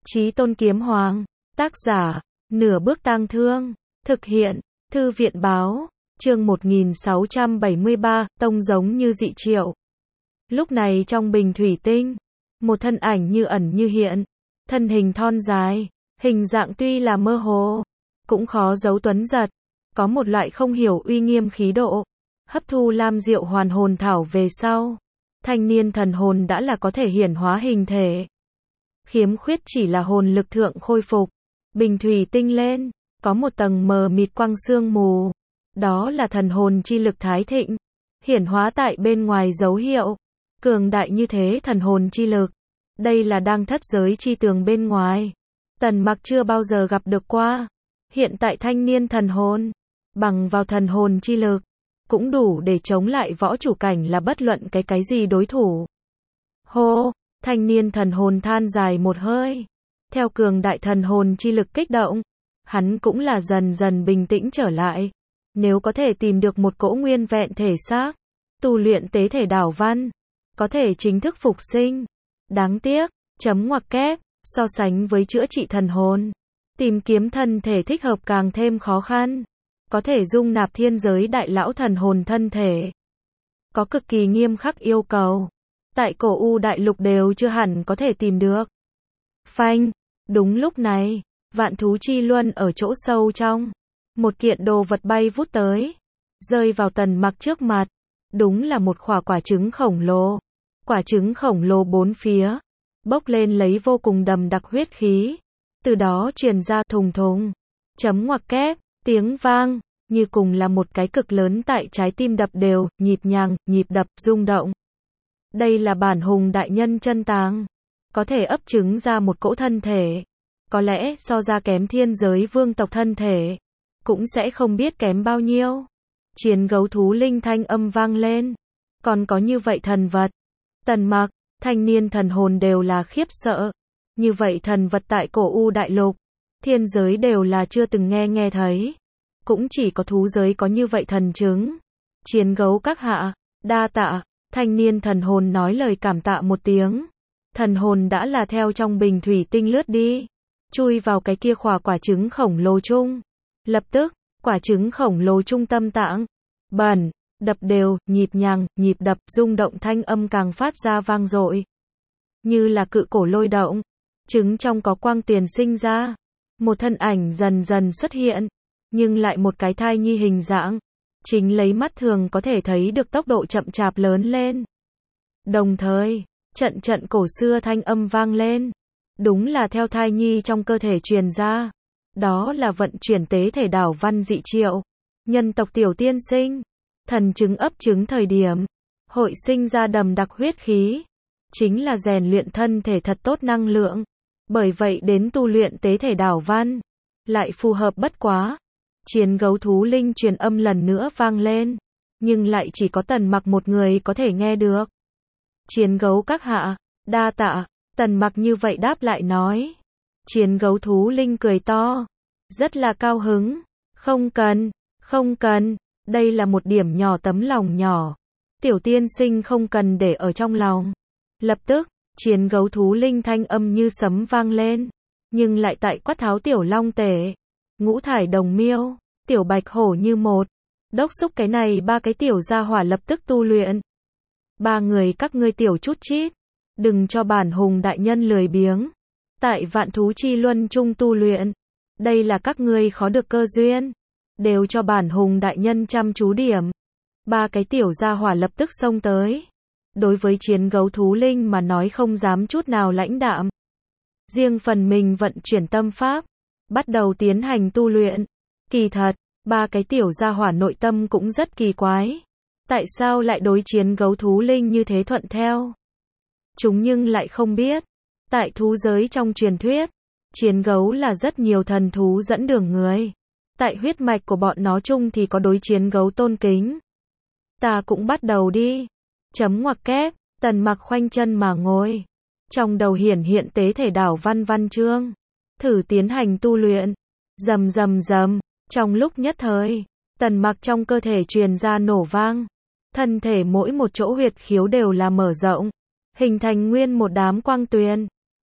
Chí Tôn Kiếm Hoàng, tác giả, Nửa Bước Tang Thương, thực hiện, Thư viện báo, chương 1673, tông giống như dị triệu. Lúc này trong bình thủy tinh, một thân ảnh như ẩn như hiện, thân hình thon dài, hình dạng tuy là mơ hồ, cũng khó giấu tuấn giật, có một loại không hiểu uy nghiêm khí độ. Hấp thu lam diệu hoàn hồn thảo về sau, thanh niên thần hồn đã là có thể hiển hóa hình thể. Khiếm khuyết chỉ là hồn lực thượng khôi phục. Bình thủy tinh lên, có một tầng mờ mịt quang sương mù. Đó là thần hồn chi lực thái thịnh, hiển hóa tại bên ngoài dấu hiệu. Cường đại như thế thần hồn chi lực. Đây là đang thất giới chi tường bên ngoài. Tần Mặc chưa bao giờ gặp được qua. Hiện tại thanh niên thần hồn, bằng vào thần hồn chi lực, cũng đủ để chống lại võ chủ cảnh là bất luận cái gì đối thủ. Hô, thanh niên thần hồn than dài một hơi. Theo cường đại thần hồn chi lực kích động, hắn cũng là dần dần bình tĩnh trở lại. Nếu có thể tìm được một cỗ nguyên vẹn thể xác, tu luyện tế thể đảo văn, có thể chính thức phục sinh. Đáng tiếc, chấm ngoặc kép, so sánh với chữa trị thần hồn, tìm kiếm thân thể thích hợp càng thêm khó khăn. Có thể dung nạp thiên giới đại lão thần hồn thân thể, có cực kỳ nghiêm khắc yêu cầu. Tại cổ U đại lục đều chưa hẳn có thể tìm được. Phanh, đúng lúc này, vạn thú chi luân ở chỗ sâu trong, một kiện đồ vật bay vút tới, rơi vào Tần Mặc trước mặt. Đúng là một quả trứng khổng lồ. Quả trứng khổng lồ bốn phía bốc lên lấy vô cùng đậm đặc huyết khí, từ đó truyền ra thùng thùng, chấm ngoặc kép, tiếng vang, như cùng là một cái cực lớn tại trái tim đập đều, nhịp nhàng, nhịp đập, rung động. Đây là bản hùng đại nhân chân tàng, có thể ấp trứng ra một cỗ thân thể, có lẽ so ra kém thiên giới vương tộc thân thể, cũng sẽ không biết kém bao nhiêu. Chiến gấu thú linh thanh âm vang lên, còn có như vậy thần vật. Tần Mặc, thanh niên thần hồn đều là khiếp sợ. Như vậy thần vật tại cổ U đại lục, thiên giới đều là chưa từng nghe thấy. Cũng chỉ có thú giới có như vậy thần trứng. Chiến gấu các hạ, đa tạ. Thanh niên thần hồn nói lời cảm tạ một tiếng. Thần hồn đã là theo trong bình thủy tinh lướt đi, chui vào cái kia quả trứng khổng lồ chung. Lập tức, quả trứng khổng lồ trung tâm tạng, bẩn, đập đều, nhịp nhàng, nhịp đập, rung động thanh âm càng phát ra vang dội. Như là cự cổ lôi động, trứng trong có quang tiền sinh ra. Một thân ảnh dần dần xuất hiện, nhưng lại một cái thai nhi hình dạng. Chính lấy mắt thường có thể thấy được tốc độ chậm chạp lớn lên. Đồng thời, trận cổ xưa thanh âm vang lên. Đúng là theo thai nhi trong cơ thể truyền ra. Đó là vận chuyển tế thể đảo văn dị triệu. Nhân tộc tiểu tiên sinh, thần trứng ấp trứng thời điểm, hội sinh ra đầm đặc huyết khí. Chính là rèn luyện thân thể thật tốt năng lượng. Bởi vậy đến tu luyện tế thể đảo văn, lại phù hợp bất quá. Chiến gấu thú linh truyền âm lần nữa vang lên, nhưng lại chỉ có Tần Mặc một người có thể nghe được. Chiến gấu các hạ, đa tạ. Tần Mặc như vậy đáp lại nói. Chiến gấu thú linh cười to, rất là cao hứng. Không cần, đây là một điểm nhỏ tấm lòng nhỏ. Tiểu tiên sinh không cần để ở trong lòng. Lập tức, chiến gấu thú linh thanh âm như sấm vang lên, nhưng lại tại quát tháo tiểu long tể, ngũ thải đồng miêu, tiểu bạch hổ như một. Đốc xúc cái này ba cái tiểu gia hỏa lập tức tu luyện. Ba người các ngươi tiểu chút chít, đừng cho bản hùng đại nhân lười biếng. Tại vạn thú chi luân chung tu luyện, đây là các ngươi khó được cơ duyên. Đều cho bản hùng đại nhân chăm chú điểm. Ba cái tiểu gia hỏa lập tức xông tới. Đối với chiến gấu thú linh mà nói không dám chút nào lãnh đạm. Riêng phần mình vận chuyển tâm pháp, bắt đầu tiến hành tu luyện. Kỳ thật, ba cái tiểu gia hỏa nội tâm cũng rất kỳ quái. Tại sao lại đối chiến gấu thú linh như thế thuận theo? Chúng nhưng lại không biết. Tại thú giới trong truyền thuyết, chiến gấu là rất nhiều thần thú dẫn đường người. Tại huyết mạch của bọn nó chung thì có đối chiến gấu tôn kính. Ta cũng bắt đầu đi. Chấm ngoặc kép, Tần Mặc khoanh chân mà ngồi. Trong đầu hiển hiện tế thể đảo văn chương. Thử tiến hành tu luyện. Rầm rầm rầm. Trong lúc nhất thời, Tần Mặc trong cơ thể truyền ra nổ vang. Thân thể mỗi một chỗ huyệt khiếu đều là mở rộng, hình thành nguyên một đám quang tuyền.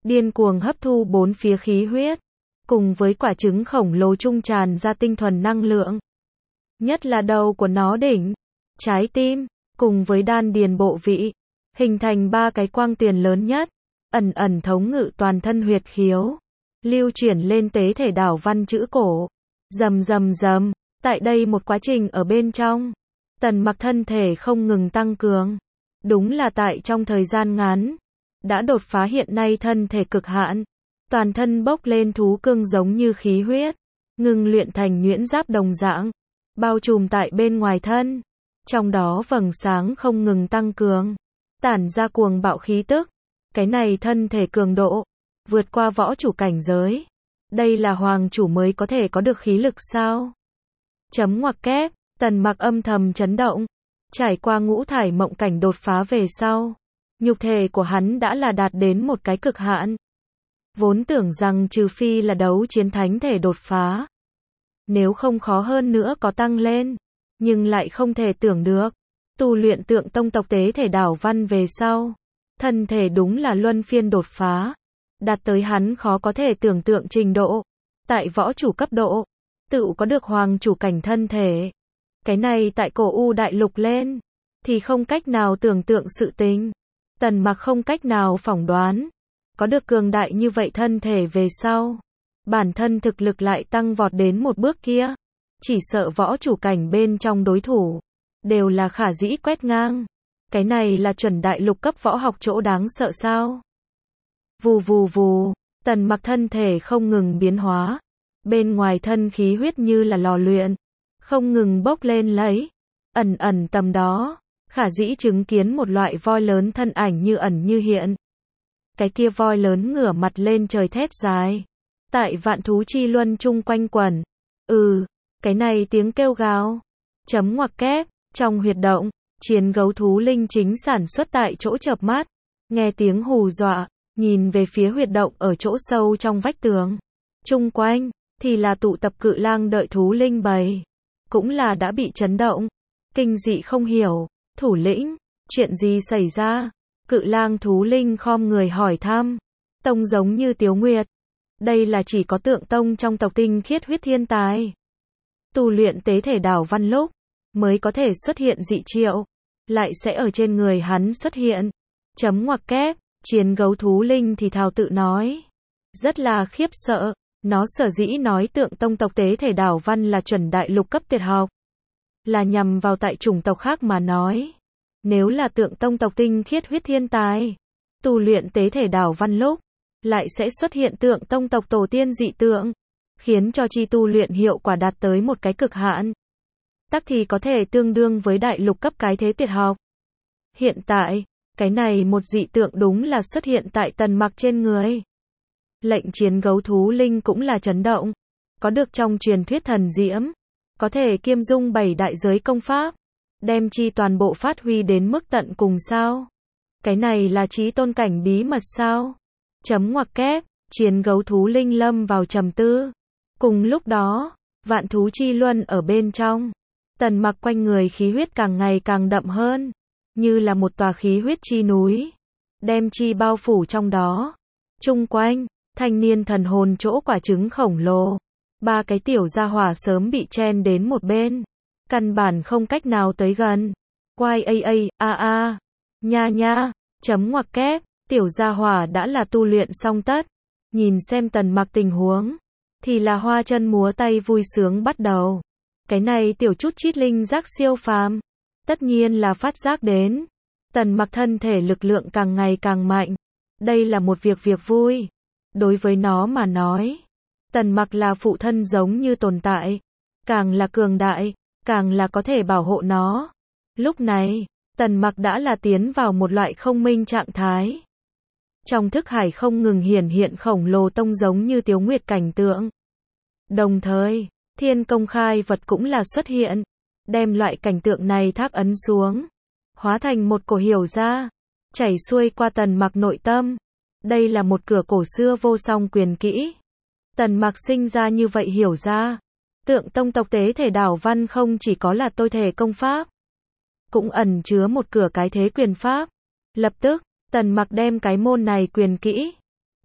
điên cuồng hấp thu bốn phía khí huyết, cùng với quả trứng khổng lồ trung tràn ra tinh thuần năng lượng. Nhất là đầu của nó đỉnh, trái tim, cùng với đan điền bộ vị, hình thành ba cái quang tuyền lớn nhất, ẩn ẩn thống ngự toàn thân huyệt khiếu, lưu chuyển lên tế thể đảo văn chữ cổ. Rầm rầm rầm, tại đây một quá trình ở bên trong, Tần Mặc thân thể không ngừng tăng cường. Đúng là tại trong thời gian ngắn, đã đột phá hiện nay thân thể cực hạn, toàn thân bốc lên thú cương giống như khí huyết, ngưng luyện thành nhuyễn giáp đồng dạng, bao trùm tại bên ngoài thân. Trong đó vầng sáng không ngừng tăng cường, tản ra cuồng bạo khí tức. Cái này thân thể cường độ, vượt qua võ chủ cảnh giới. Đây là hoàng chủ mới có thể có được khí lực sao? Chấm ngoặc kép, Tần Mặc âm thầm chấn động. Trải qua ngũ thải mộng cảnh đột phá về sau, nhục thể của hắn đã là đạt đến một cái cực hạn. Vốn tưởng rằng trừ phi là đấu chiến thánh thể đột phá, nếu không khó hơn nữa có tăng lên, nhưng lại không thể tưởng được. Tu luyện Tượng Tông tộc tế thể đảo văn về sau, thân thể đúng là luân phiên đột phá, đạt tới hắn khó có thể tưởng tượng trình độ. Tại võ chủ cấp độ, tự có được hoàng chủ cảnh thân thể. Cái này tại cổ U đại lục lên, thì không cách nào tưởng tượng sự tình. Tần Mặc không cách nào phỏng đoán, có được cường đại như vậy thân thể về sau, bản thân thực lực lại tăng vọt đến một bước kia. Chỉ sợ võ chủ cảnh bên trong đối thủ, đều là khả dĩ quét ngang. Cái này là chuẩn đại lục cấp võ học chỗ đáng sợ sao? Vù vù vù, Tần Mặc thân thể không ngừng biến hóa. Bên ngoài thân khí huyết như là lò luyện, không ngừng bốc lên lấy. Ẩn ẩn tầm đó, khả dĩ chứng kiến một loại voi lớn thân ảnh như ẩn như hiện. Cái kia voi lớn ngửa mặt lên trời thét dài, tại vạn thú chi luân chung quanh quẩn. Cái này tiếng kêu gào. Chấm ngoặc kép, trong huyệt động, chiến gấu thú linh chính sản xuất tại chỗ chợp mắt, nghe tiếng hù dọa, nhìn về phía huyệt động ở chỗ sâu trong vách tường. Chung quanh, thì là tụ tập cự lang đợi thú linh bầy. Cũng là đã bị chấn động, kinh dị không hiểu. Thủ lĩnh, chuyện gì xảy ra? Cự lang thú linh khom người hỏi thăm. Tông giống như Tiếu Nguyệt. Đây là chỉ có Tượng Tông trong tộc tinh khiết huyết thiên tài. Tu luyện tế thể đảo văn lúc, mới có thể xuất hiện dị triệu. Lại sẽ ở trên người hắn xuất hiện. Chấm ngoặc kép, chiến gấu thú linh thì thào tự nói. Rất là khiếp sợ. Nó sở dĩ nói Tượng Tông tộc tế thể đảo văn là chuẩn đại lục cấp tuyệt học, là nhằm vào tại chủng tộc khác mà nói. Nếu là Tượng Tông tộc tinh khiết huyết thiên tài, tu luyện tế thể đảo văn lúc, lại sẽ xuất hiện Tượng Tông tộc tổ tiên dị tượng, khiến cho chi tu luyện hiệu quả đạt tới một cái cực hạn. Tắc thì có thể tương đương với đại lục cấp cái thế tuyệt học. Hiện tại, cái này một dị tượng đúng là xuất hiện tại Tần Mặc trên người. Lệnh chiến gấu thú linh cũng là chấn động. Có được trong truyền thuyết thần diễm, có thể kiêm dung 7 đại giới công pháp, đem chi toàn bộ phát huy đến mức tận cùng sao? Cái này là chí tôn cảnh bí mật sao? Chấm ngoặc kép, chiến gấu thú linh lâm vào trầm tư. Cùng lúc đó, vạn thú chi luân ở bên trong, Tần Mặc quanh người khí huyết càng ngày càng đậm hơn, như là một tòa khí huyết chi núi, đem chi bao phủ trong đó. Chung quanh, thanh niên thần hồn chỗ quả trứng khổng lồ, ba cái tiểu gia hỏa sớm bị chen đến một bên, căn bản không cách nào tới gần. Quai nha nha, chấm ngoặc kép, tiểu gia hỏa đã là tu luyện xong tất, nhìn xem Tần Mặc tình huống, thì là hoa chân múa tay vui sướng bắt đầu. Cái này tiểu chút chít linh giác siêu phàm, tất nhiên là phát giác đến. Tần Mặc thân thể lực lượng càng ngày càng mạnh, đây là một việc vui. Đối với nó mà nói, Tần Mặc là phụ thân giống như tồn tại, càng là cường đại, càng là có thể bảo hộ nó. Lúc này, Tần Mặc đã là tiến vào một loại không minh trạng thái. Trong thức hải không ngừng hiển hiện khổng lồ tông giống như Tiếu Nguyệt cảnh tượng. Đồng thời, thiên công khai vật cũng là xuất hiện, đem loại cảnh tượng này thác ấn xuống, hóa thành một cổ hiểu ra, chảy xuôi qua Tần Mặc nội tâm. Đây là một cửa cổ xưa vô song quyền kỹ. Tần Mặc sinh ra như vậy hiểu ra. Tượng Tông tộc tế thể đảo văn không chỉ có là tôi thể công pháp, cũng ẩn chứa một cửa cái thế quyền pháp. Lập tức, Tần Mặc đem cái môn này quyền kỹ,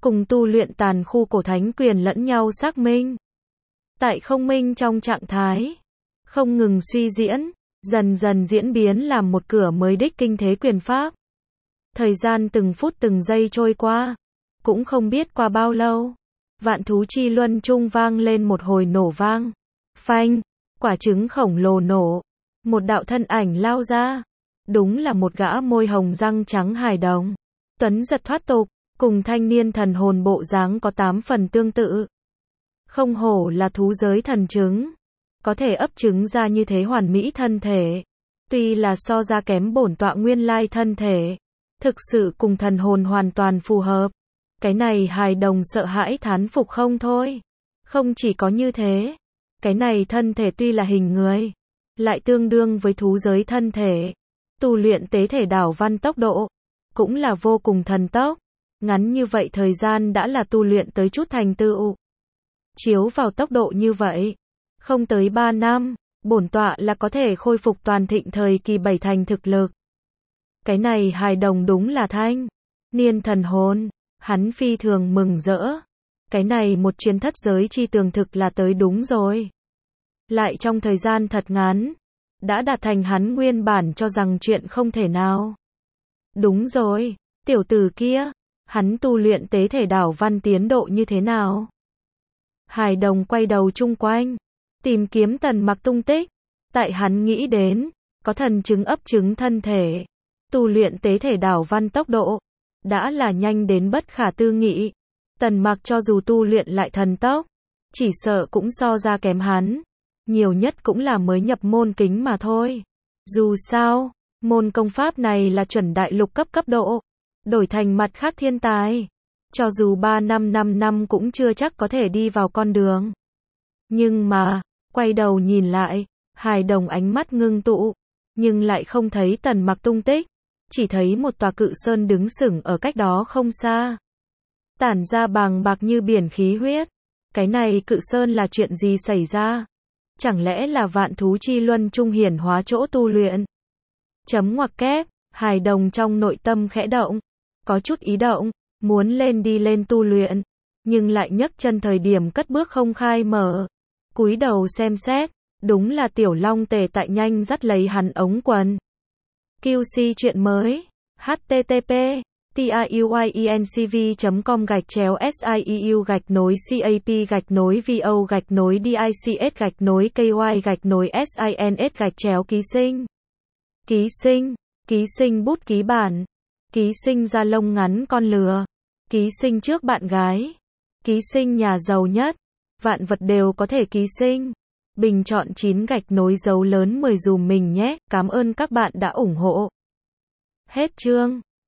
cùng tu luyện tàn khu cổ thánh quyền lẫn nhau xác minh. Tại không minh trong trạng thái không ngừng suy diễn, dần dần diễn biến làm một cửa mới đích kinh thế quyền pháp. Thời gian từng phút từng giây trôi qua, cũng không biết qua bao lâu, vạn thú chi luân trung vang lên một hồi nổ vang. Phanh, quả trứng khổng lồ nổ, một đạo thân ảnh lao ra. Đúng là một gã môi hồng răng trắng hài đồng. Tuấn giật thoát tục, cùng thanh niên thần hồn bộ dáng có 8 phần tương tự. Không hổ là thú giới thần trứng, có thể ấp trứng ra như thế hoàn mỹ thân thể. Tuy là so ra kém bổn tọa nguyên lai thân thể, thực sự cùng thần hồn hoàn toàn phù hợp. Cái này hài đồng sợ hãi thán phục không thôi. Không chỉ có như thế, cái này thân thể tuy là hình người, lại tương đương với thú giới thân thể. Tu luyện tế thể đảo văn tốc độ, cũng là vô cùng thần tốc. Ngắn như vậy thời gian đã là tu luyện tới chút thành tựu. Chiếu vào tốc độ như vậy, không tới 3 năm, bổn tọa là có thể khôi phục toàn thịnh thời kỳ 7 thành thực lực. Cái này hài đồng đúng là thanh niên thần hồn, hắn phi thường mừng rỡ. Cái này một chuyến thất giới chi tường thực là tới đúng rồi. Lại trong thời gian thật ngắn, đã đạt thành hắn nguyên bản cho rằng chuyện không thể nào. Đúng rồi, tiểu tử kia, hắn tu luyện tế thể đảo văn tiến độ như thế nào? Hài đồng quay đầu chung quanh, tìm kiếm Tần Mặc tung tích. Tại hắn nghĩ đến, có thần trứng ấp trứng thân thể, tu luyện tế thể đảo văn tốc độ, đã là nhanh đến bất khả tư nghị. Tần Mặc cho dù tu luyện lại thần tốc, chỉ sợ cũng so ra kém hắn. Nhiều nhất cũng là mới nhập môn kính mà thôi. Dù sao, môn công pháp này là chuẩn đại lục cấp độ. Đổi thành mặt khác thiên tài, cho dù 3 năm 5 năm cũng chưa chắc có thể đi vào con đường. Nhưng mà, quay đầu nhìn lại, hài đồng ánh mắt ngưng tụ, nhưng lại không thấy Tần Mặc tung tích, chỉ thấy một tòa cự sơn đứng sừng ở cách đó không xa. Tản ra bàng bạc như biển khí huyết. Cái này cự sơn là chuyện gì xảy ra? Chẳng lẽ là vạn thú chi luân trung hiển hóa chỗ tu luyện? Chấm ngoặc kép, hài đồng trong nội tâm khẽ động, có chút ý động, muốn đi lên tu luyện, nhưng lại nhấc chân thời điểm cất bước không khai mở. Cúi đầu xem xét, đúng là Tiểu Long Tề tại nhanh dắt lấy hắn ống quần. QC chuyện mới, http tiuyenscv.com/vo/dics/ky/ky-sins-ký sinh, ký sinh bút ký bản, ký sinh da lông ngắn con lừa, ký sinh trước bạn gái, ký sinh nhà giàu nhất, vạn vật đều có thể ký sinh. Bình chọn 9 gạch nối dấu lớn 10 dùm mình nhé, cảm ơn các bạn đã ủng hộ. Hết chương.